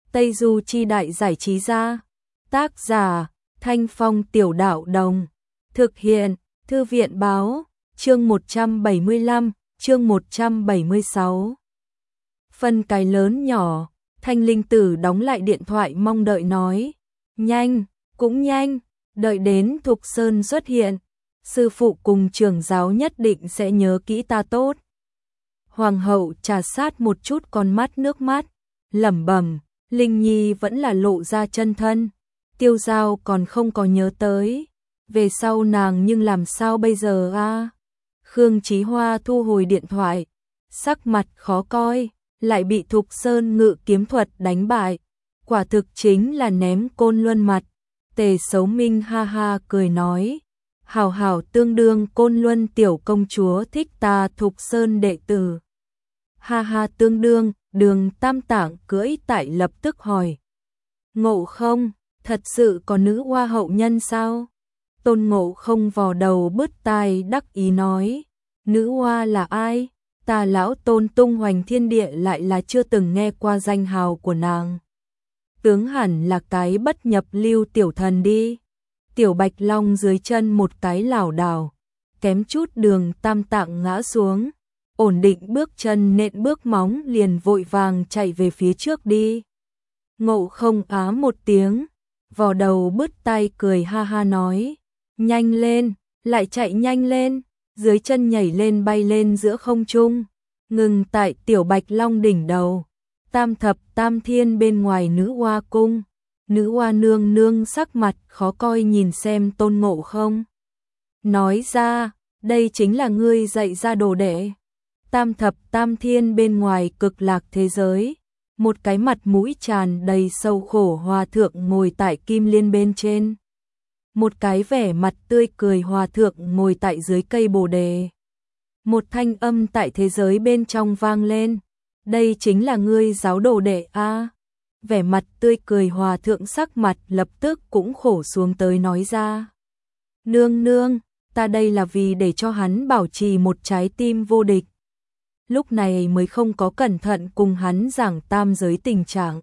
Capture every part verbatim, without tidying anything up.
Tây Du Chi Đại Giải Trí Gia. Tác giả Thanh Phong Tiểu Đạo Đồng. Thực hiện Thư viện Báo. Chương một trăm bảy mươi lăm, chương một trăm bảy mươi sáu. Phân cái lớn nhỏ, Thanh Linh Tử đóng lại điện thoại mong đợi nói. Nhanh, cũng nhanh, đợi đến Thục Sơn xuất hiện. Sư phụ cùng trưởng giáo nhất định sẽ nhớ kỹ ta tốt. Hoàng hậu trà sát một chút con mắt nước mắt, lẩm bẩm, Linh Nhi vẫn là lộ ra chân thân. Tiêu Giao còn không có nhớ tới. Về sau nàng nhưng làm sao bây giờ a? À? Khương Chí Hoa thu hồi điện thoại, sắc mặt khó coi, lại bị Thục Sơn ngự kiếm thuật đánh bại. Quả thực chính là ném Côn Luân mặt. Tề Sấu Minh ha ha cười nói, hảo hảo tương đương Côn Luân tiểu công chúa thích ta Thục Sơn đệ tử. Ha ha tương đương, Đường Tam Tạng cưỡi tại lập tức hỏi. Ngộ không, thật sự có nữ hoa hậu nhân sao? Tôn Ngộ không vò đầu bứt tai đắc ý nói, nữ hoa là ai? Ta lão Tôn tung hoành thiên địa lại là chưa từng nghe qua danh hào của nàng. Tướng hẳn là cái bất nhập lưu tiểu thần đi. Tiểu Bạch Long dưới chân một cái lảo đảo, kém chút Đường Tam Tạng ngã xuống, ổn định bước chân nện bước móng liền vội vàng chạy về phía trước đi. Ngộ không á một tiếng, vò đầu bứt tai cười ha ha nói, nhanh lên, lại chạy nhanh lên, dưới chân nhảy lên bay lên giữa không trung, ngừng tại Tiểu Bạch Long đỉnh đầu. Tam thập tam thiên bên ngoài nữ hoa cung, nữ hoa nương nương sắc mặt khó coi nhìn xem Tôn Ngộ không. Nói ra, đây chính là ngươi dạy ra đồ đệ. Tam thập tam thiên bên ngoài cực lạc thế giới, một cái mặt mũi tràn đầy sầu khổ hòa thượng ngồi tại kim liên bên trên. Một cái vẻ mặt tươi cười hòa thượng ngồi tại dưới cây bồ đề. Một thanh âm tại thế giới bên trong vang lên. Đây chính là ngươi giáo đồ đệ a. À? Vẻ mặt tươi cười hòa thượng sắc mặt lập tức cũng khổ xuống tới nói ra. Nương nương, ta đây là vì để cho hắn bảo trì một trái tim vô địch. Lúc này mới không có cẩn thận cùng hắn giảng tam giới tình trạng.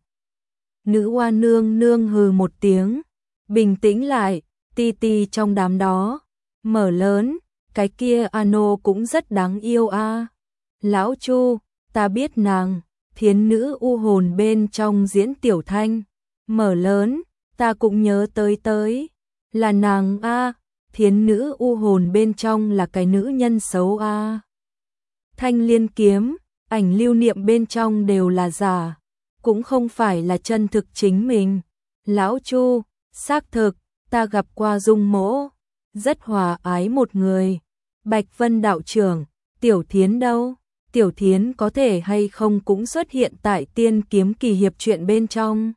Nữ hoa nương nương hừ một tiếng, bình tĩnh lại, ti ti trong đám đó, mở lớn, cái kia ano cũng rất đáng yêu a. À. Lão Chu, ta biết nàng, thiến nữ u hồn bên trong diễn tiểu thanh, mở lớn, ta cũng nhớ tới tới, là nàng a, à. Thiến nữ u hồn bên trong là cái nữ nhân xấu a. À. Thanh liên kiếm, ảnh lưu niệm bên trong đều là giả, cũng không phải là chân thực chính mình. Lão Chu, xác thực, ta gặp qua Dung Mỗ, rất hòa ái một người. Bạch Vân đạo trưởng, Tiểu Thiến đâu? Tiểu Thiến có thể hay không cũng xuất hiện tại Tiên Kiếm Kỳ Hiệp truyện bên trong.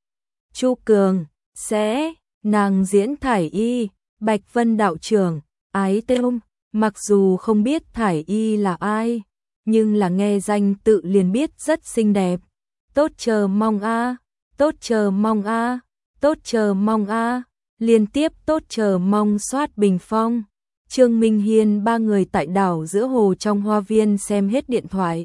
Chu Cường, sẽ, nàng diễn Thải Y, Bạch Vân đạo trưởng, ái tôm, mặc dù không biết Thải Y là ai, nhưng là nghe danh tự liền biết rất xinh đẹp. Tốt chờ mong a, à, tốt chờ mong a, à, tốt chờ mong a, à. Liên tiếp tốt chờ mong soát bình phong. Trương Minh Hiên ba người tại đảo giữa hồ trong hoa viên xem hết điện thoại.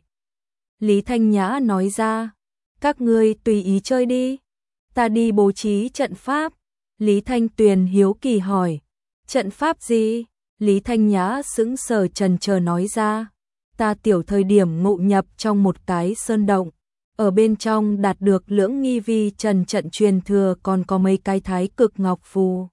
Lý Thanh Nhã nói ra, các ngươi tùy ý chơi đi, ta đi bố trí trận pháp. Lý Thanh Tuyền hiếu kỳ hỏi, trận pháp gì? Lý Thanh Nhã sững sờ trần chờ nói ra, ta tiểu thời điểm ngộ nhập trong một cái sơn động, ở bên trong đạt được lưỡng nghi vi trần trận truyền thừa còn có mấy cái thái cực ngọc phù.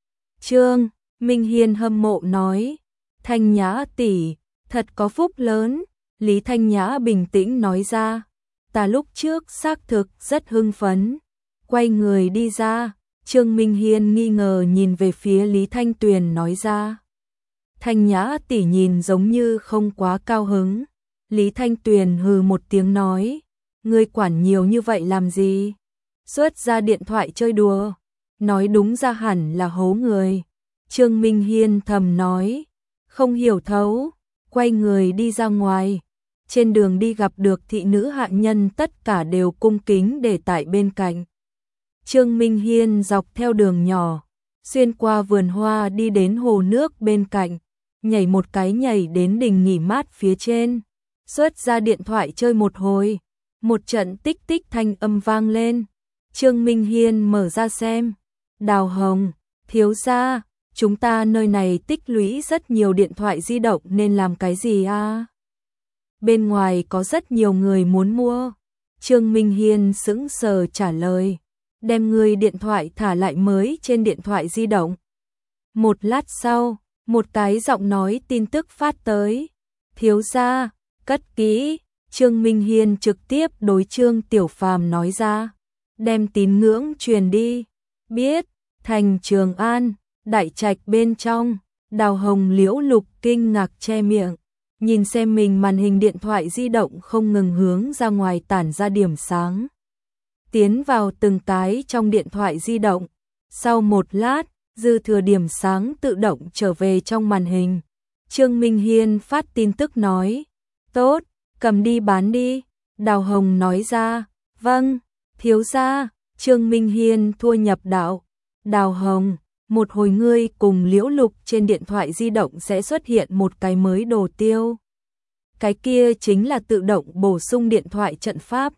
Trương Minh Hiên hâm mộ nói, Thanh Nhã tỷ, thật có phúc lớn. Lý Thanh Nhã bình tĩnh nói ra, ta lúc trước xác thực rất hưng phấn. Quay người đi ra, Trương Minh Hiên nghi ngờ nhìn về phía Lý Thanh Tuyền nói ra, Thanh Nhã tỷ nhìn giống như không quá cao hứng. Lý Thanh Tuyền hừ một tiếng nói, ngươi quản nhiều như vậy làm gì? Xuất ra điện thoại chơi đùa, nói đúng ra hẳn là hố người. Trương Minh Hiên thầm nói, không hiểu thấu, quay người đi ra ngoài. Trên đường đi gặp được thị nữ hạ nhân tất cả đều cung kính để tại bên cạnh. Trương Minh Hiên dọc theo đường nhỏ, xuyên qua vườn hoa đi đến hồ nước bên cạnh, nhảy một cái nhảy đến đình nghỉ mát phía trên. Xuất ra điện thoại chơi một hồi, một trận tích tích thanh âm vang lên, Trương Minh Hiên mở ra xem. Đào Hồng, thiếu gia, chúng ta nơi này tích lũy rất nhiều điện thoại di động nên làm cái gì a? Bên ngoài có rất nhiều người muốn mua. Trương Minh Hiên sững sờ trả lời. Đem người điện thoại thả lại mới trên điện thoại di động. Một lát sau, một cái giọng nói tin tức phát tới. Thiếu gia, cất kỹ. Trương Minh Hiên trực tiếp đối Trương Tiểu Phàm nói ra. Đem tín ngưỡng truyền đi. Biết. Thành Trường An, đại trạch bên trong. Đào Hồng Liễu Lục kinh ngạc che miệng. Nhìn xem mình màn hình điện thoại di động không ngừng hướng ra ngoài tản ra điểm sáng. Tiến vào từng cái trong điện thoại di động. Sau một lát, dư thừa điểm sáng tự động trở về trong màn hình. Trương Minh Hiên phát tin tức nói. Tốt, cầm đi bán đi. Đào Hồng nói ra. Vâng, thiếu gia. Trương Minh Hiên thua nhập đạo. Đào Hồng, một hồi ngươi cùng Liễu Lục trên điện thoại di động sẽ xuất hiện một cái mới đồ tiêu. Cái kia chính là tự động bổ sung điện thoại trận pháp.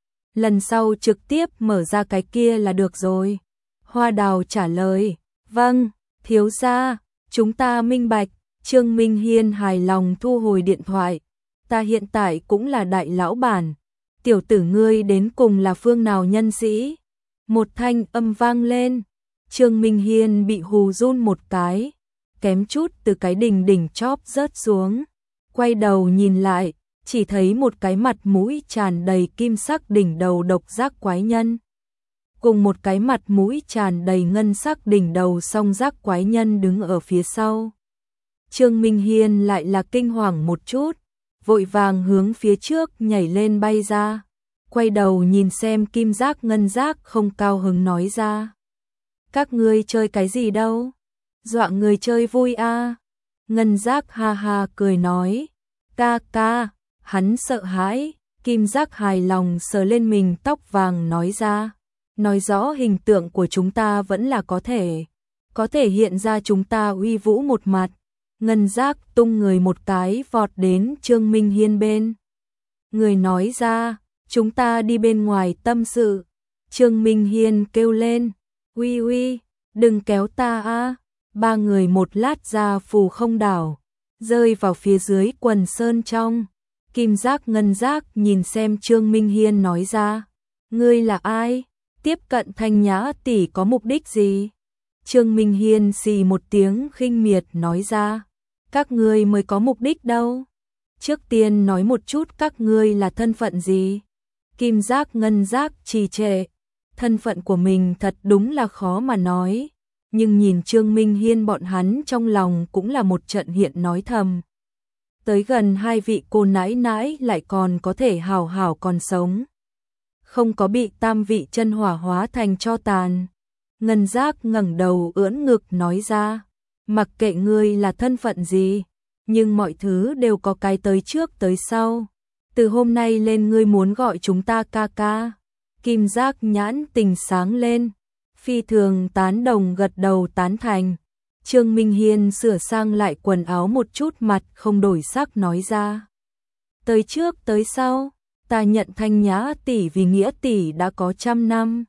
Lần sau trực tiếp mở ra cái kia là được rồi. Hoa Đào trả lời. Vâng, thiếu gia, chúng ta minh bạch. Trương Minh Hiên hài lòng thu hồi điện thoại. Ta hiện tại cũng là đại lão bản. Tiểu tử ngươi đến cùng là phương nào nhân sĩ? Một thanh âm vang lên. Trương Minh Hiên bị hù run một cái, kém chút từ cái đỉnh đỉnh chóp rớt xuống. Quay đầu nhìn lại, chỉ thấy một cái mặt mũi tràn đầy kim sắc đỉnh đầu độc giác quái nhân. Cùng một cái mặt mũi tràn đầy ngân sắc đỉnh đầu song giác quái nhân đứng ở phía sau. Trương Minh Hiên lại là kinh hoàng một chút, vội vàng hướng phía trước nhảy lên bay ra. Quay đầu nhìn xem kim giác ngân giác không cao hứng nói ra. Các ngươi chơi cái gì đâu? Dọa người chơi vui a. À? Ngân giác ha ha cười nói. Ca ca, hắn sợ hãi. Kim giác hài lòng sờ lên mình tóc vàng nói ra. Nói rõ hình tượng của chúng ta vẫn là có thể. Có thể hiện ra chúng ta uy vũ một mặt. Ngân giác tung người một cái vọt đến Trương Minh Hiên bên. Người nói ra, chúng ta đi bên ngoài tâm sự. Trương Minh Hiên kêu lên. Uy uy, đừng kéo ta a. Ba người một lát ra phù không đảo, rơi vào phía dưới quần sơn trong. Kim giác ngân giác nhìn xem Trương Minh Hiên nói ra. Ngươi là ai? Tiếp cận Thanh Nhã tỷ có mục đích gì? Trương Minh Hiên xì một tiếng khinh miệt nói ra. Các ngươi mới có mục đích đâu. Trước tiên nói một chút các ngươi là thân phận gì? Kim giác ngân giác trì trệ. Thân phận của mình thật đúng là khó mà nói, nhưng nhìn Trương Minh Hiên bọn hắn trong lòng cũng là một trận hiện nói thầm. Tới gần hai vị cô nãi nãi lại còn có thể hào hào còn sống. Không có bị tam vị chân hỏa hóa thành tro tàn. Ngân giác ngẩng đầu ưỡn ngực nói ra. Mặc kệ ngươi là thân phận gì, nhưng mọi thứ đều có cái tới trước tới sau. Từ hôm nay lên ngươi muốn gọi chúng ta ca ca. Kim giác nhãn tình sáng lên, phi thường tán đồng gật đầu tán thành. Trương Minh Hiên sửa sang lại quần áo một chút mặt không đổi sắc nói ra. Tới trước tới sau, ta nhận Thanh Nhã tỷ vì nghĩa tỷ đã có trăm năm.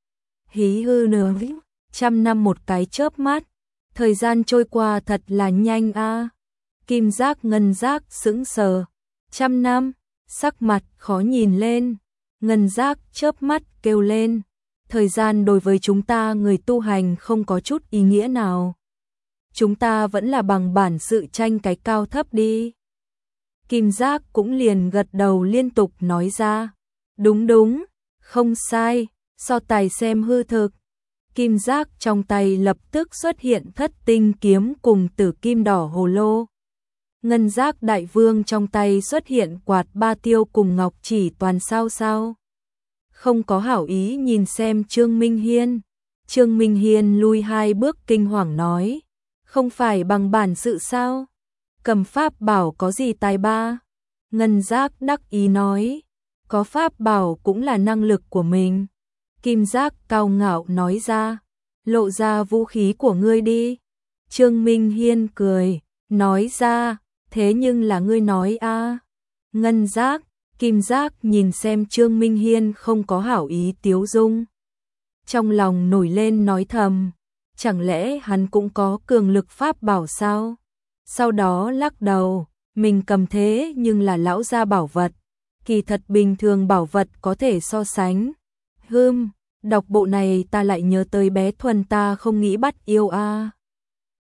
Hí hư nửa trăm năm một cái chớp mắt, thời gian trôi qua thật là nhanh a. Kim giác ngân giác sững sờ, trăm năm, sắc mặt khó nhìn lên. Ngân giác chớp mắt kêu lên. Thời gian đối với chúng ta người tu hành không có chút ý nghĩa nào. Chúng ta vẫn là bằng bản sự tranh cái cao thấp đi. Kim giác cũng liền gật đầu liên tục nói ra. Đúng đúng, không sai, so tài xem hư thực. Kim giác trong tay lập tức xuất hiện thất tinh kiếm cùng tử kim đỏ hồ lô. Ngân giác đại vương trong tay xuất hiện quạt ba tiêu cùng ngọc chỉ toàn sao sao. Không có hảo ý nhìn xem Trương Minh Hiên. Trương Minh Hiên lui hai bước kinh hoàng nói. Không phải bằng bản sự sao? Cầm pháp bảo có gì tài ba? Ngân giác đắc ý nói. Có pháp bảo cũng là năng lực của mình. Kim giác cao ngạo nói ra. Lộ ra vũ khí của ngươi đi. Trương Minh Hiên cười, nói ra. Thế nhưng là ngươi nói a. À. Ngân giác, kim giác nhìn xem Trương Minh Hiên không có hảo ý tiếu dung. trong lòng nổi lên nói thầm, chẳng lẽ hắn cũng có cường lực pháp bảo sao? Sau đó lắc đầu, mình cầm thế nhưng là lão gia bảo vật, kỳ thật bình thường bảo vật có thể so sánh. Hừm, đọc bộ này ta lại nhớ tới bé Thuần ta không nghĩ bắt yêu a.